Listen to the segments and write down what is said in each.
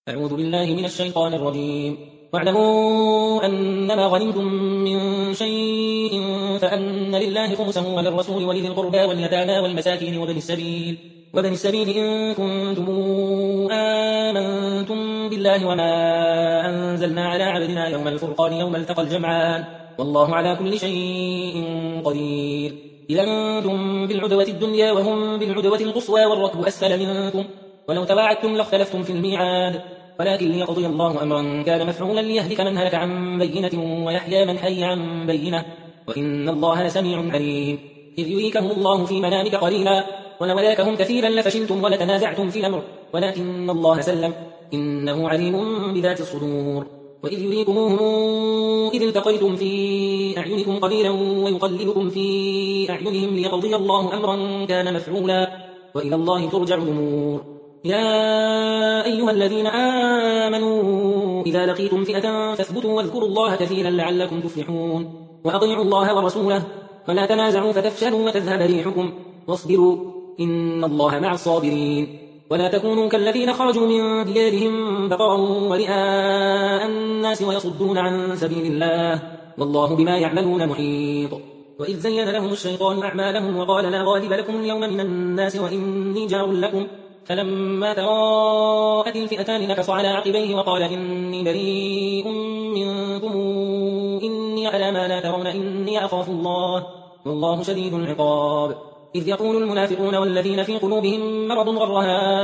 أعوذ بالله من الشيطان الرجيم. واعلموا أنما غنمتم من شيء فأن لله خمسه وللرسول ولذي القربى واليتامى والمساكين وابن السبيل إن كنتم آمنتم بالله وما أنزلنا على عبدنا يوم الفرقان يوم التقى الجمعان والله على كل شيء قدير. إذا أنتم بالعدوة الدنيا وهم بالعدوة القصوى والركب أسفل منكم ولو تواعدتم لاختلفتم في الميعاد ولكن ليقضي الله أمرا كان مفعولا ليهلك من هلك عن بينة ويحيى من حي عن بينة وإن الله لسميع عليم. إذ يريكهم الله في منامك قليلا ولو أراكهم كثيرا لفشلتم ولتنازعتم في الأمر ولكن الله سلم إنه عليم بذات الصدور. وإذ يريكموهم إذ التقيتم في أعينكم قليلا ويقلبكم في أعينهم ليقضي الله أمرا كان مفعولا وإلى الله ترجع الأمور. يا أيها الذين آمنوا إذا لقيتم فئة فاثبتوا واذكروا الله كثيرا لعلكم تفلحون. وأطيعوا الله ورسوله ولا تنازعوا فتفشلوا وتذهب ريحكم واصبروا إن الله مع الصابرين. ولا تكونوا كالذين خرجوا من ديارهم بطرا ورئاء الناس ويصدون عن سبيل الله والله بما يعملون محيط. وإذ زين لهم الشيطان أعمالهم وقال لا غالب لكم اليوم من الناس وإني جار لكم فلما تراءت الفئتان نكص على عقبيه وقال إني بريء منكم إني على ما لا ترون إني أخاف الله والله شديد العقاب. إذ يقول المنافقون والذين في قلوبهم مرض غر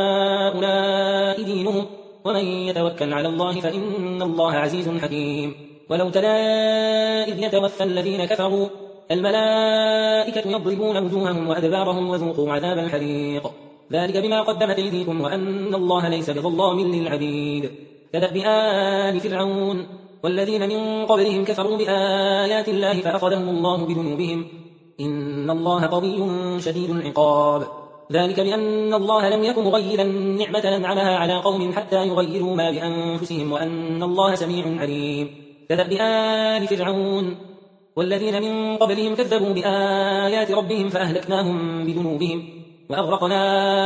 هؤلاء دينهم ومن يتوكل على الله فإن الله عزيز حكيم. ولو ترى إذ يتوفى الذين كفروا الملائكة يضربون وجوههم وأدبارهم وذوقوا عذاب الحريق ذلك بما قدمت أيديكم وأن الله ليس بظلام للعبيد. كدأب آل فرعون والذين من قبلهم كفروا بآيات الله فأخذهم الله بذنوبهم إن الله قوي شديد العقاب. ذلك بأن الله لم يكن مغيرا نعمة أنعمها على قوم حتى يغيروا ما بأنفسهم وأن الله سميع عليم. كدأب آل فرعون والذين من قبلهم كذبوا بآيات ربهم فأهلكناهم بذنوبهم وأغرقنا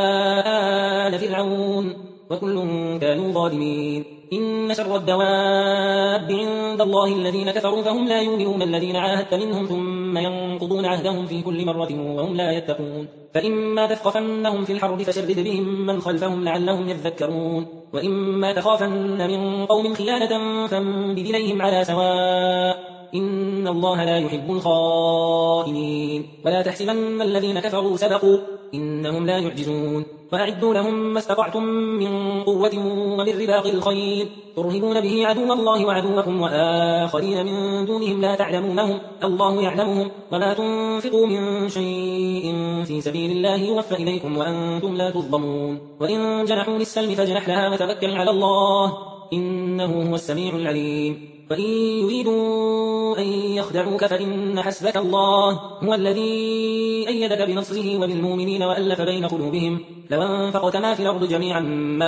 آل فرعون وكل كانوا ظالمين. إن شر الدواب عند الله الذين كفروا فهم لا يؤمنون الذين عاهدت منهم ثم ينقضون عهدهم في كل مرة وهم لا يتقون. فإما تثقفنهم في الحرب فشرد بهم من خلفهم لعلهم يذكرون وإما تخافن من قوم خيانة فانبذ إليهم على سواء إن الله لا يحب الخائنين. ولا تحسبن الذين كفروا سبقوا إنهم لا يعجزون. وأعدوا لهم ما استطعتم من قوة ومن رباط الخيل ترهبون به عدو الله وعدوكم وآخرين من دونهم لا تعلمونهم الله يعلمهم. وما تنفقوا من شيء في سبيل الله يوفى إليكم وأنتم لا تظلمون. وإن جنحوا للسلم فاجنح لها وتوكل على الله إنه هو السميع العليم. وإن يريدوا أن يخدعوك فإن حسبك الله هو الذي أيدك بنصره وبالمؤمنين وألف بين قلوبهم لو أنفقت ما في الأرض جميعا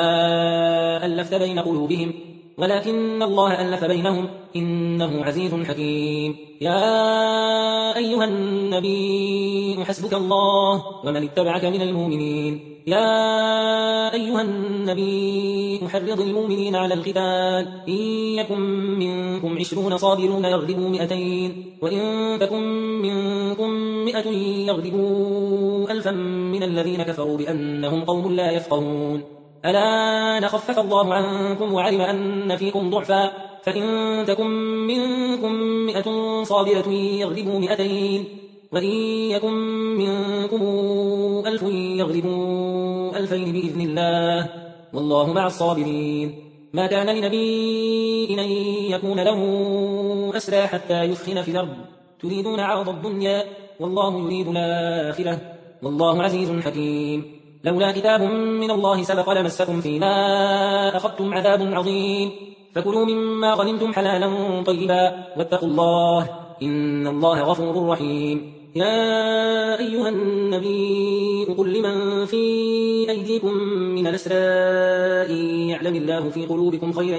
ما ألفت بين قلوبهم ولكن الله ألف بينهم إنه عزيز حكيم. يا أيها النبي حسبك الله ومن اتبعك من المؤمنين. يا أيها النبي حرض المؤمنين على القتال إن يكن منكم 20 صابرون يغلبوا 200 وإن تكن منكم 100 يغلبوا 1000 من الذين كفروا بأنهم قوم لا يفقهون. ألا نخفف الله عنكم وعلم أن فيكم ضعفا فإن تكن منكم 100 صابرة يغلبوا 200 وإن يكن منكم 1000 يغلبوا 2000 بإذن الله والله مع الصابرين. ما كان لنبي أن يكون له أسرى حتى يثخن في الأرض تريدون عرض الدنيا والله يريد الآخرة والله عزيز حكيم. لولا كتاب من الله سبق لمسكم فيما أخذتم عذاب عظيم فكلوا مما غنمتم حلالا طيبا واتقوا الله إن الله غفور رحيم. يا أيها النبي قل لمن في أيديكم من الأسرى إن يعلم الله في قلوبكم خيرا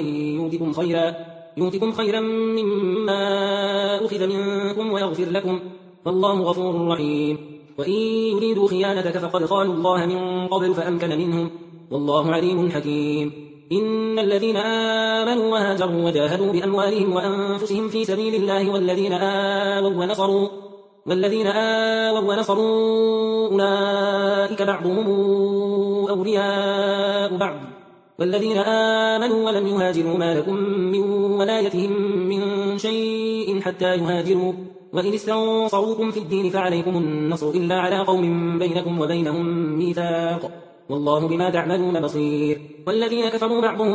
يؤتكم خيرا مما أخذ منكم ويغفر لكم والله غفور رحيم. وإن يريدوا خيانتك فقد خانوا الله من قبل فأمكن منهم والله عليم حكيم. إن الذين آمنوا وهاجروا وجاهدوا بأموالهم وأنفسهم في سبيل الله والذين آووا ونصروا أولئك بعضهم أولياء بعض والذين آمنوا ولم يهاجروا ما لكم من ولايتهم من شيء حتى يهاجروا وإن استنصروكم في الدين فعليكم النصر إلا على قوم بينكم وبينهم ميثاق والله بما تعملون بصير والذين كفروا بعضهم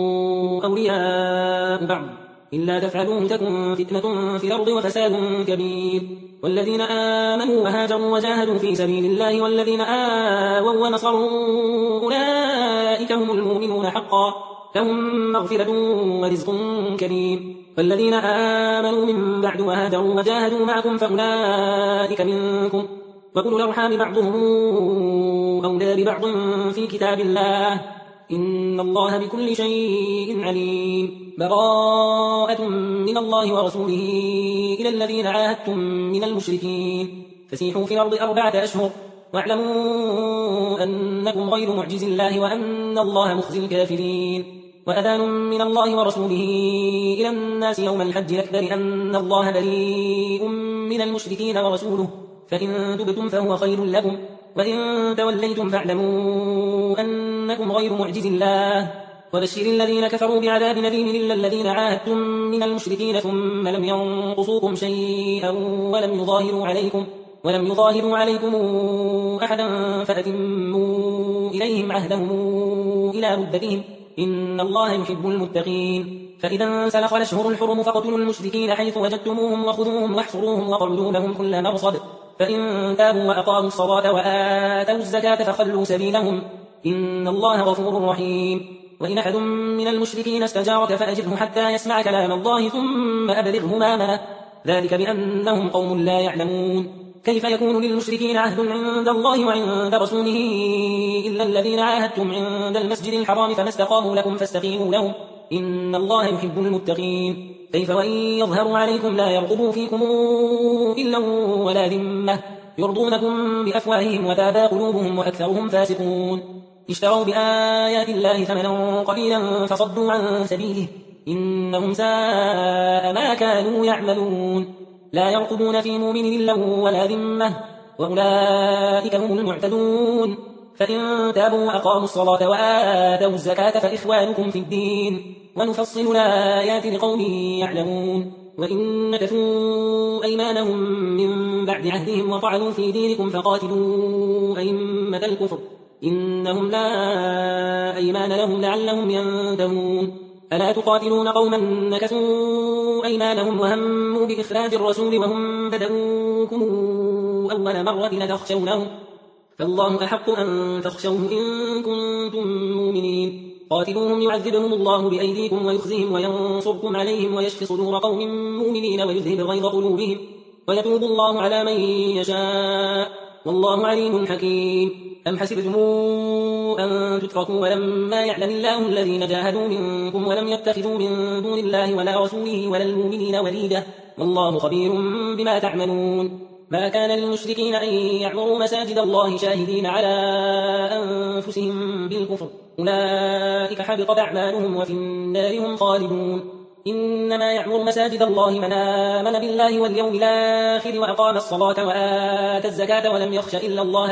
أولياء بعض إلا تفعلوه تكن فتنة في الأرض وفساد كبير والذين آمنوا وهاجروا وجاهدوا في سبيل الله والذين آووا ونصروا أولئك هم المؤمنون حقا لهم مغفرة ورزق كريم والذين آمنوا من بعد وهاجروا وجاهدوا معكم فأولئك منكم وأولو الأرحام بعضهم أولى ببعض في كتاب الله إن الله بكل شيء عليم براءة من الله ورسوله إلى الذين عاهدتم من المشركين فسيحوا في الأرض 4 أشهر واعلموا أنكم غير معجز الله وأن الله مخزي الكافرين وأذان من الله ورسوله إلى الناس يوم الحج الأكبر أن الله بريء من المشركين ورسوله فإن تبتم فهو خير لكم وإن توليتم فاعلموا أنكم غير معجز الله وبشر الذين كفروا بعذاب أليم إلا الذين عاهدتم من المشركين ثم لم ينقصوكم شيئا ولم يظاهروا عليكم أحدا فأتموا إليهم عهدهم إلى مدتهم إن الله يحب المتقين فإذا انسلخ الأشهر الحرم فاقتلوا المشركين حيث وجدتموهم وخذوهم واحصروهم واقعدوا لهم كل مرصد فإن تابوا وأقاموا الصلاة وآتوا الزكاة فخلوا سبيلهم إن الله غفور رحيم وإن أحد من المشركين استجارك فأجره حتى يسمع كلام الله ثم أبلغه مامنه ذلك بأنهم قوم لا يعلمون كيف يكون للمشركين عهد عند الله وعند رسوله إلا الذين عاهدتم عند المسجد الحرام فما استقاموا لكم فاستقيموا لهم إن الله يحب المتقين كيف وإن يظهروا عليكم لا يرقبوا فيكم إلا ولا ذمة يرضونكم بأفواههم وتابى قلوبهم وأكثرهم فاسقون اشتروا بآيات الله ثمنا قليلا فصدوا عن سبيله إنهم ساء ما كانوا يعملون لا يرقبون في مؤمن إلا ولا ذمة وأولئك هم المعتدون فإن تابوا وأقاموا الصلاة وآتوا الزكاة فإخوانكم في الدين ونفصل الآيات لقوم يعلمون وإن نكثوا أيمانهم من بعد عهدهم وطعنوا في دينكم فقاتلوا أئمة الكفر إنهم لا أيمان لهم لعلهم ينتهون ألا تقاتلون قوما نكثوا أيمانهم وهموا بإخراج الرسول وهم بدؤوكم أول مرة لتخشونهم فالله أحق أن تخشوه إن كنتم مؤمنين قاتلوهم يعذبهم الله بأيديكم ويخزيهم وينصركم عليهم ويشفي صدور قوم مؤمنين ويذهب غيظ قلوبهم ويتوب الله على من يشاء والله عليم حكيم أم حسبتم أن تتركوا ولما يعلم الله الذين جاهدوا منكم ولم يتخذوا من دون الله ولا رسوله ولا المؤمنين وليدا والله خبير بما تعملون ما كان للمشركين أن يعمروا مساجد الله شاهدين على أنفسهم بالكفر أولئك حبطت أعمالهم وفي النار هم خالدون إنما يعمر مساجد الله من آمن بالله واليوم الآخر وأقام الصلاة وآتى الزكاة ولم يخش إلا الله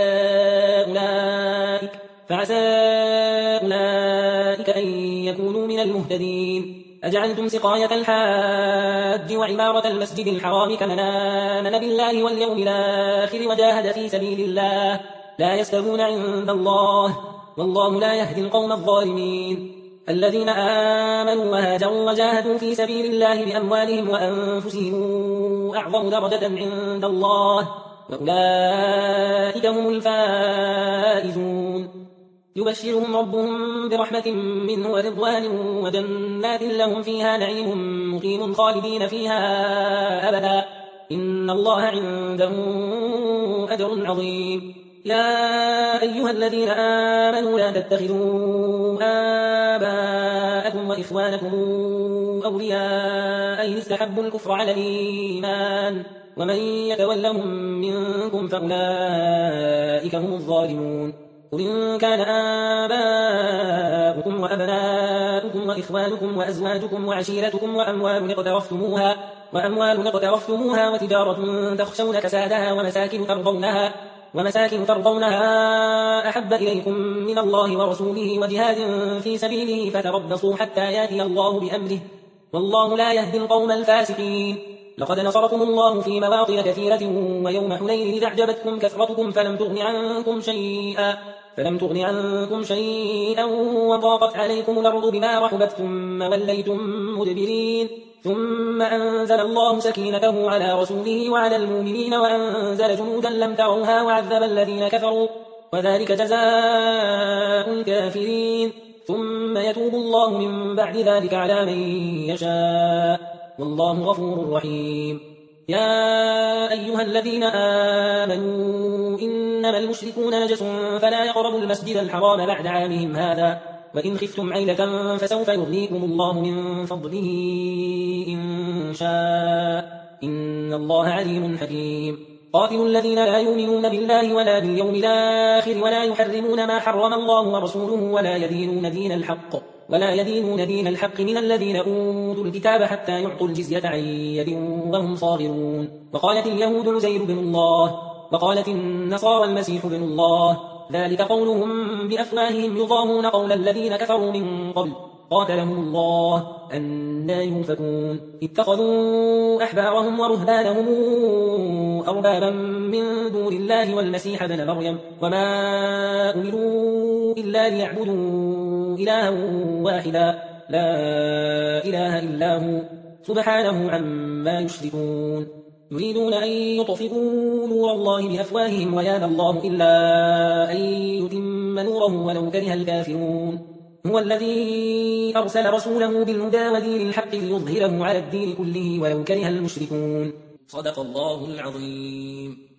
فعسى أولئك أن يكونوا من المهتدين أجعلتم سقاية الحاج وعمارة المسجد الحرام كمن آمن بالله واليوم الآخر وجاهد في سبيل الله لا يستوون عند الله والله لا يهدي القوم الظالمين الذين آمنوا وهاجروا وجاهدوا في سبيل الله بأموالهم وأنفسهم أعظم درجة عند الله وأولئك هم الفائزون يبشرهم ربهم برحمة منه ورضوان وجنات لهم فيها نعيم مقيم خالدين فيها أبدا إن الله عنده أجر عظيم يا أيها الذين آمنوا لا تتخذوا آباءكم وإخوانكم أولياء إن استحبوا الكفر على الإيمان ومن يتولهم منكم فأولئك هم الظالمون قل إن كان آباؤكم وأبناؤكم وإخوانكم وأزواجكم وعشيرتكم وأموال اقترفتموها وتجارة تخشون كسادها ومساكن ترضونها أحب إليكم من الله ورسوله وجهاد في سبيله فتربصوا حتى يأتي الله بأمره والله لا يهدي القوم الفاسقين. لقد نصركم الله في مواطن كثيرة ويوم حنين إذ أعجبتكم كثرتكم فلم تغن عنكم شيئا وضاقت عليكم الأرض بما رحبت ثم وليتم مدبرين ثم أنزل الله سكينته على رسوله وعلى المؤمنين وأنزل جنودا لم تروها وعذب الذين كفروا وذلك جزاء الكافرين ثم يتوب الله من بعد ذلك على من يشاء والله غفور رحيم. يا أيها الذين آمنوا إنما المشركون نجس فلا يقربوا المسجد الحرام بعد عامهم هذا وإن خفتم عيلة فسوف يغنيكم الله من فضله إن شاء إن الله عليم حكيم. قاتلوا الذين لا يؤمنون بالله ولا باليوم الآخر ولا يحرمون ما حرم الله ورسوله ولا يدينون دين الحق من الذين أوتوا الكتاب حتى يعطوا الجزية عن يد وهم صاغرون. وقالت اليهود عزير بن الله وقالت النصارى المسيح بن الله ذلك قولهم بأفواههم يضاهون قول الذين كفروا من قبل قاتلهم الله أنى يؤفكون. اتخذوا أحبارهم ورهبانهم أربابا من دون الله والمسيح ابن مريم وما أمروا إلا ليعبدوا إلها واحدا لا إله إلا هو سبحانه عما يشركون. يريدون أن يطفئوا نور الله بأفواههم ويابى الله إلا أن يتم نوره ولو كره الكافرون. هو الذي أرسل رسوله بالهدى ودين الحق ليظهره على الدين كله ولو كره المشركون. صدق الله العظيم.